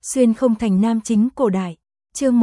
Xuyên không thành nam chính cổ đại. Chương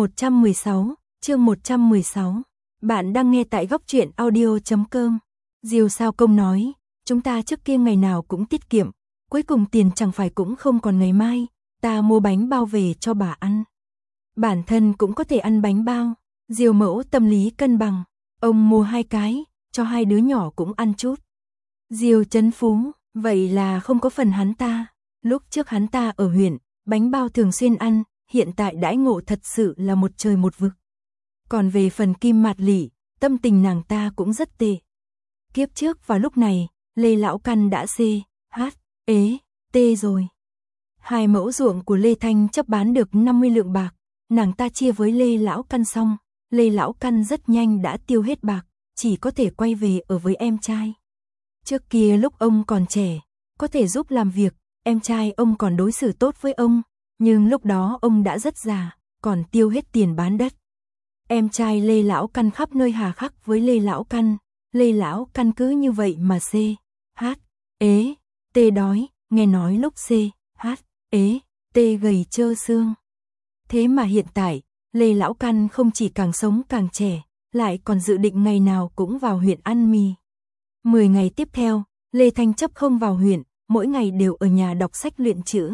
116. Bạn đang nghe tại góc truyện audio.com. Diêu Sao Công nói, chúng ta trước kia ngày nào cũng tiết kiệm, cuối cùng tiền chẳng phải cũng không còn ngày mai, ta mua bánh bao về cho bà ăn. Bản thân cũng có thể ăn bánh bao. Diêu Mẫu tâm lý cân bằng, ông mua 2 cái, cho 2 đứa nhỏ cũng ăn chút. Diêu Chấn Phú, vậy là không có phần hắn ta. Lúc trước hắn ta ở huyện, bánh bao thường xuyên ăn, hiện tại đãi ngộ thật sự là một trời một vực. Còn về phần Kim Mạt Lị, tâm tình nàng ta cũng rất tệ. Kiếp trước vào lúc này, Lê Lão Căn đã tê rồi. 2 mẫu ruộng của Lê Thanh Chấp bán được 50 lượng bạc, nàng ta chia với Lê Lão Căn xong, Lê Lão Căn rất nhanh đã tiêu hết bạc, chỉ có thể quay về ở với em trai. Trước kia lúc ông còn trẻ, có thể giúp làm việc, em trai ông còn đối xử tốt với ông, nhưng lúc đó ông đã rất già, còn tiêu hết tiền bán đất. Em trai Lê Lão Căn khắp nơi hà khắc với Lê Lão Căn cứ như vậy mà đói, nghe nói lúc gầy trơ xương. Thế mà hiện tại, Lê Lão Căn không chỉ càng sống càng trẻ, lại còn dự định ngày nào cũng vào huyện ăn mì. 10 ngày tiếp theo, Lê Thanh Chấp không vào huyện, mỗi ngày đều ở nhà đọc sách luyện chữ.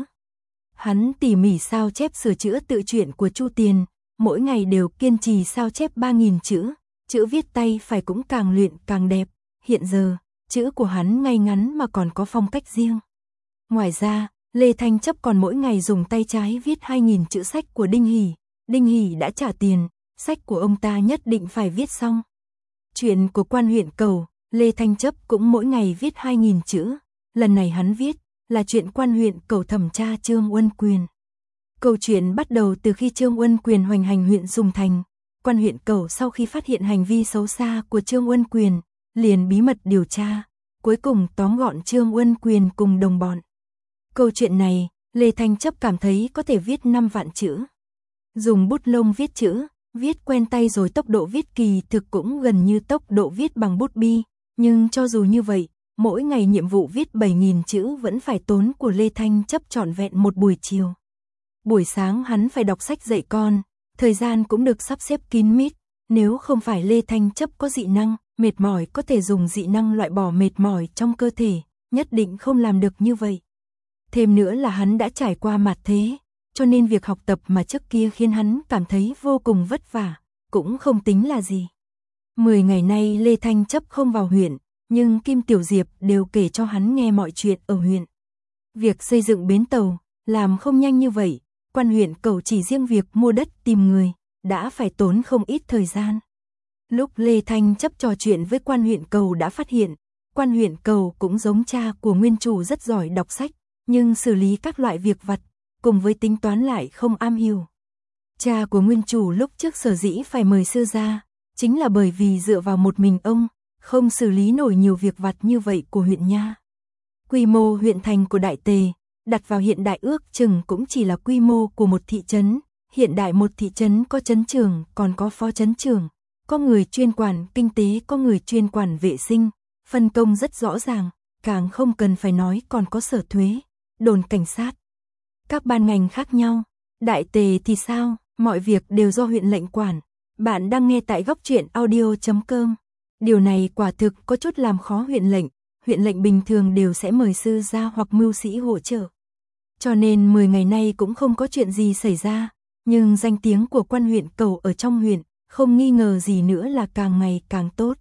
Hắn tỉ mỉ sao chép sửa chữa tự truyện của Chu Tiền, mỗi ngày đều kiên trì sao chép 3.000 chữ, chữ viết tay phải cũng càng luyện càng đẹp. Hiện giờ, chữ của hắn ngay ngắn mà còn có phong cách riêng. Ngoài ra, Lê Thanh Chấp còn mỗi ngày dùng tay trái viết 2.000 chữ sách của Đinh Hỷ. Đinh Hỷ đã trả tiền, sách của ông ta nhất định phải viết xong. Chuyện của quan huyện Cầu, Lê Thanh Chấp cũng mỗi ngày viết 2.000 chữ. Lần này hắn viết là chuyện quan huyện Cầu thẩm tra Trương Uân Quyền. Câu chuyện bắt đầu từ khi Trương Uân Quyền hoành hành huyện Dung Thành. Quan huyện Cầu sau khi phát hiện hành vi xấu xa của Trương Uân Quyền, liền bí mật điều tra, cuối cùng tóm gọn Trương Uân Quyền cùng đồng bọn. Câu chuyện này, Lê Thanh Chấp cảm thấy có thể viết 5 vạn chữ. Dùng bút lông viết chữ, viết quen tay rồi tốc độ viết kỳ thực cũng gần như tốc độ viết bằng bút bi, nhưng cho dù như vậy, mỗi ngày nhiệm vụ viết 7.000 chữ vẫn phải tốn của Lê Thanh Chấp trọn vẹn một buổi chiều. Buổi sáng hắn phải đọc sách dạy con, thời gian cũng được sắp xếp kín mít, nếu không phải Lê Thanh Chấp có dị năng, mệt mỏi có thể dùng dị năng loại bỏ mệt mỏi trong cơ thể, nhất định không làm được như vậy. Thêm nữa là hắn đã trải qua mạt thế, cho nên việc học tập mà trước kia khiến hắn cảm thấy vô cùng vất vả, cũng không tính là gì. 10 ngày nay Lê Thanh Chấp không vào huyện, nhưng Kim Tiểu Diệp đều kể cho hắn nghe mọi chuyện ở huyện. Việc xây dựng bến tàu, làm không nhanh như vậy, quan huyện Cầu chỉ riêng việc mua đất tìm người, đã phải tốn không ít thời gian. Lúc Lê Thanh Chấp trò chuyện với quan huyện Cầu đã phát hiện, quan huyện Cầu cũng giống cha của nguyên chủ rất giỏi đọc sách, nhưng xử lý các loại việc vặt, cùng với tính toán lại không am hiểu. Cha của nguyên chủ lúc trước sở dĩ phải mời sư ra, chính là bởi vì dựa vào một mình ông, không xử lý nổi nhiều việc vặt như vậy của huyện nha. Quy mô huyện thành của Đại Tề, đặt vào hiện đại ước chừng cũng chỉ là quy mô của một thị trấn. Hiện đại một thị trấn có trấn trưởng, còn có phó trấn trưởng, có người chuyên quản kinh tế, có người chuyên quản vệ sinh, phân công rất rõ ràng, càng không cần phải nói còn có sở thuế, đồn cảnh sát. Các ban ngành khác nhau. Đại Tề thì sao, mọi việc đều do huyện lệnh quản. Bạn đang nghe tại góc truyện audio.com. Điều này quả thực có chút làm khó huyện lệnh bình thường đều sẽ mời sư gia hoặc mưu sĩ hỗ trợ. Cho nên 10 ngày nay cũng không có chuyện gì xảy ra, nhưng danh tiếng của quan huyện Cầu ở trong huyện, không nghi ngờ gì nữa là càng ngày càng tốt.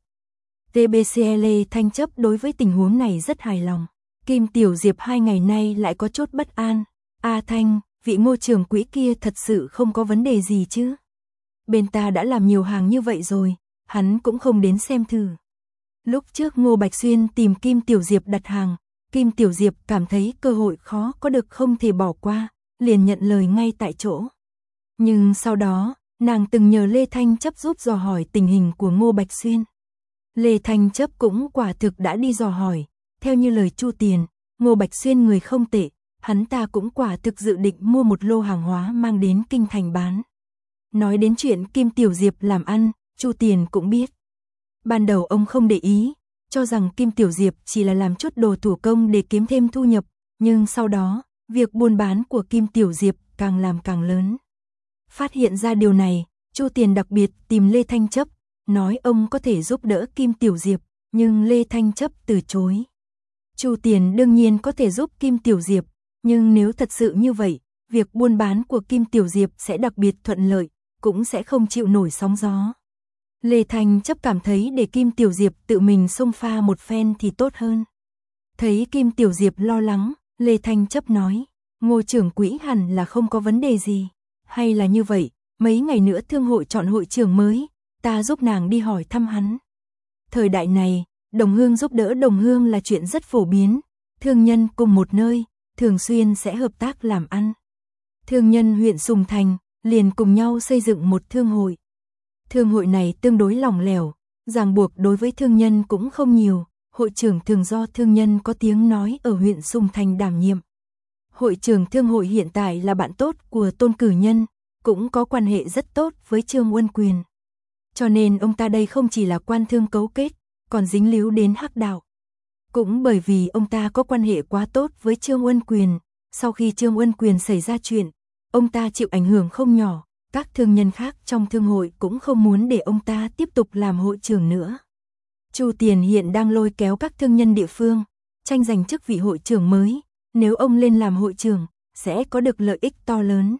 TBCL Thanh Chấp đối với tình huống này rất hài lòng. Kim Tiểu Diệp 2 ngày nay lại có chút bất an. A Thanh, vị Ngô trưởng quỹ kia thật sự không có vấn đề gì chứ? Bên ta đã làm nhiều hàng như vậy rồi, hắn cũng không đến xem thử. Lúc trước Ngô Bạch Xuyên tìm Kim Tiểu Diệp đặt hàng, Kim Tiểu Diệp cảm thấy cơ hội khó có được không thể bỏ qua, liền nhận lời ngay tại chỗ. Nhưng sau đó, nàng từng nhờ Lê Thanh Chấp giúp dò hỏi tình hình của Ngô Bạch Xuyên. Lê Thanh Chấp cũng quả thực đã đi dò hỏi, theo như lời Chu Tiền, Ngô Bạch Xuyên người không tệ, hắn ta cũng quả thực dự định mua một lô hàng hóa mang đến kinh thành bán. Nói đến chuyện Kim Tiểu Diệp làm ăn, Chu Tiền cũng biết. Ban đầu ông không để ý, cho rằng Kim Tiểu Diệp chỉ là làm chút đồ thủ công để kiếm thêm thu nhập, nhưng sau đó, việc buôn bán của Kim Tiểu Diệp càng làm càng lớn. Phát hiện ra điều này, Chu Tiền đặc biệt tìm Lê Thanh Chấp, nói ông có thể giúp đỡ Kim Tiểu Diệp, nhưng Lê Thanh Chấp từ chối. Chu Tiền đương nhiên có thể giúp Kim Tiểu Diệp, nhưng nếu thật sự như vậy, việc buôn bán của Kim Tiểu Diệp sẽ đặc biệt thuận lợi, cũng sẽ không chịu nổi sóng gió. Lê Thanh Chấp cảm thấy để Kim Tiểu Diệp tự mình xông pha một phen thì tốt hơn. Thấy Kim Tiểu Diệp lo lắng, Lê Thanh Chấp nói, Ngô trưởng quỹ hẳn là không có vấn đề gì. Hay là như vậy, mấy ngày nữa thương hội chọn hội trưởng mới, ta giúp nàng đi hỏi thăm hắn. Thời đại này, đồng hương giúp đỡ đồng hương là chuyện rất phổ biến, thương nhân cùng một nơi, thường xuyên sẽ hợp tác làm ăn. Thương nhân huyện Sùng Thành, liền cùng nhau xây dựng một thương hội. Thương hội này tương đối lỏng lẻo, ràng buộc đối với thương nhân cũng không nhiều, hội trưởng thường do thương nhân có tiếng nói ở huyện Sùng Thành đảm nhiệm. Hội trưởng thương hội hiện tại là bạn tốt của Tôn Cử Nhân, cũng có quan hệ rất tốt với Trương Uân Quyền. Cho nên ông ta đây không chỉ là quan thương cấu kết, còn dính líu đến hắc đạo. Cũng bởi vì ông ta có quan hệ quá tốt với Trương Uân Quyền, sau khi Trương Uân Quyền xảy ra chuyện, ông ta chịu ảnh hưởng không nhỏ, các thương nhân khác trong thương hội cũng không muốn để ông ta tiếp tục làm hội trưởng nữa. Chu Tiền hiện đang lôi kéo các thương nhân địa phương, tranh giành chức vị hội trưởng mới, nếu ông lên làm hội trưởng, sẽ có được lợi ích to lớn.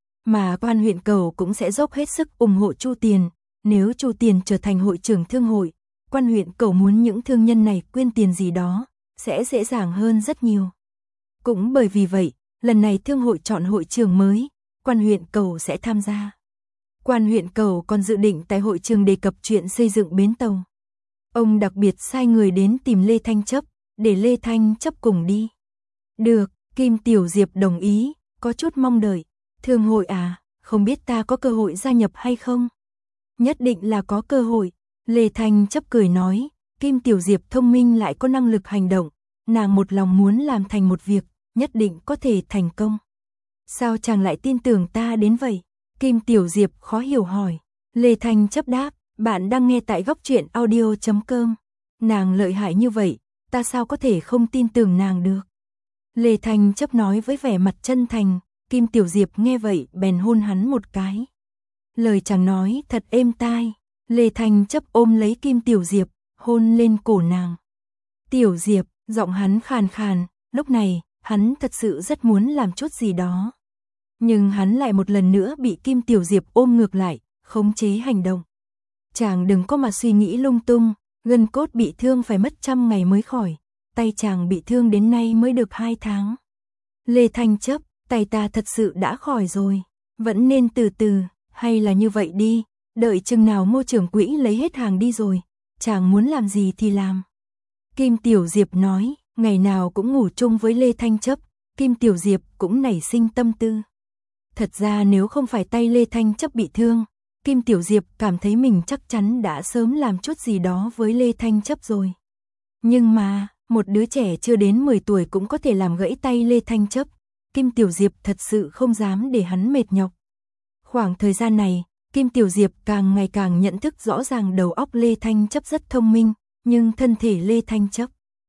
Mà quan huyện Cầu cũng sẽ dốc hết sức ủng hộ Chu Tiền, nếu Chu Tiền trở thành hội trưởng thương hội, quan huyện Cầu muốn những thương nhân này quyên tiền gì đó, sẽ dễ dàng hơn rất nhiều. Cũng bởi vì vậy, lần này thương hội chọn hội trưởng mới, quan huyện Cầu sẽ tham gia. Quan huyện Cầu còn dự định tại hội trường đề cập chuyện xây dựng bến tàu. Ông đặc biệt sai người đến tìm Lê Thanh Chấp, để Lê Thanh Chấp cùng đi. Được, Kim Tiểu Diệp đồng ý, có chút mong đợi. Thương hội à, không biết ta có cơ hội gia nhập hay không? Nhất định là có cơ hội. Lê Thanh Chấp cười nói, Kim Tiểu Diệp thông minh lại có năng lực hành động, nàng một lòng muốn làm thành một việc, nhất định có thể thành công. Sao chàng lại tin tưởng ta đến vậy? Kim Tiểu Diệp khó hiểu hỏi. Lê Thanh Chấp đáp, bạn đang nghe tại Góc Truyện Audio.com. Nàng lợi hại như vậy, ta sao có thể không tin tưởng nàng được? Lê Thanh Chấp nói với vẻ mặt chân thành, Kim Tiểu Diệp nghe vậy bèn hôn hắn một cái. Lời chàng nói thật êm tai. Lê Thanh Chấp ôm lấy Kim Tiểu Diệp, hôn lên cổ nàng. Tiểu Diệp, giọng hắn khàn khàn, lúc này, hắn thật sự rất muốn làm chút gì đó. Nhưng hắn lại một lần nữa bị Kim Tiểu Diệp ôm ngược lại, khống chế hành động. Chàng đừng có mà suy nghĩ lung tung, gân cốt bị thương phải mất 100 ngày mới khỏi, tay chàng bị thương đến nay mới được 2 tháng. Lê Thanh Chấp, tay ta thật sự đã khỏi rồi, vẫn nên từ từ, hay là như vậy đi, đợi chừng nào Ngô trưởng quỹ lấy hết hàng đi rồi, chàng muốn làm gì thì làm. Kim Tiểu Diệp nói, ngày nào cũng ngủ chung với Lê Thanh Chấp, Kim Tiểu Diệp cũng nảy sinh tâm tư. Thật ra nếu không phải tay Lê Thanh Chấp bị thương, Kim Tiểu Diệp cảm thấy mình chắc chắn đã sớm làm chút gì đó với Lê Thanh Chấp rồi. Nhưng mà, một đứa trẻ chưa đến 10 tuổi cũng có thể làm gãy tay Lê Thanh Chấp, Kim Tiểu Diệp thật sự không dám để hắn mệt nhọc. Khoảng thời gian này, Kim Tiểu Diệp càng ngày càng nhận thức rõ ràng đầu óc Lê Thanh Chấp rất thông minh, nhưng thân thể Lê Thanh Chấp.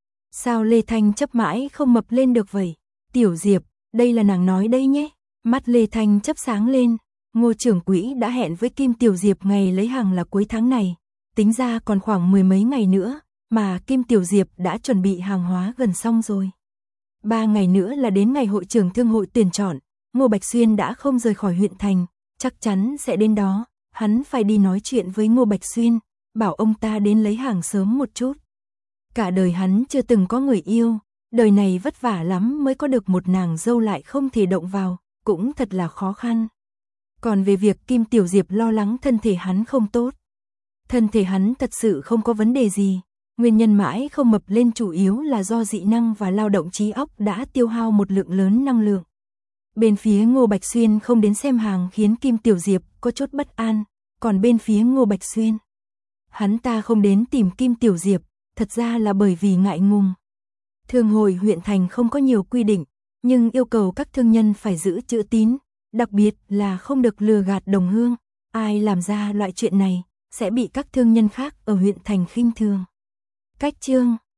Sao Lê Thanh Chấp mãi không mập lên được vậy? Tiểu Diệp, đây là nàng nói đây nhé. Mắt Lê Thanh Chấp sáng lên, Ngô trưởng quỹ đã hẹn với Kim Tiểu Diệp ngày lấy hàng là cuối tháng này, tính ra còn khoảng 10 mấy ngày nữa, mà Kim Tiểu Diệp đã chuẩn bị hàng hóa gần xong rồi. 3 ngày nữa là đến ngày hội trưởng thương hội tuyển chọn, Ngô Bạch Xuyên đã không rời khỏi huyện thành, chắc chắn sẽ đến đó, hắn phải đi nói chuyện với Ngô Bạch Xuyên, bảo ông ta đến lấy hàng sớm một chút. Cả đời hắn chưa từng có người yêu, đời này vất vả lắm mới có được một nàng dâu lại không thể động vào, cũng thật là khó khăn. Còn về việc Kim Tiểu Diệp lo lắng thân thể hắn không tốt, thân thể hắn thật sự không có vấn đề gì, nguyên nhân mãi không mập lên chủ yếu là do dị năng và lao động trí óc đã tiêu hao một lượng lớn năng lượng. Bên phía Ngô Bạch Xuyên không đến xem hàng khiến Kim Tiểu Diệp có chút bất an, còn bên phía Ngô Bạch Xuyên, hắn ta không đến tìm Kim Tiểu Diệp, thật ra là bởi vì ngại ngùng. Thương hội huyện thành không có nhiều quy định, nhưng yêu cầu các thương nhân phải giữ chữ tín, đặc biệt là không được lừa gạt đồng hương, ai làm ra loại chuyện này sẽ bị các thương nhân khác ở huyện thành khinh thường. Cách chương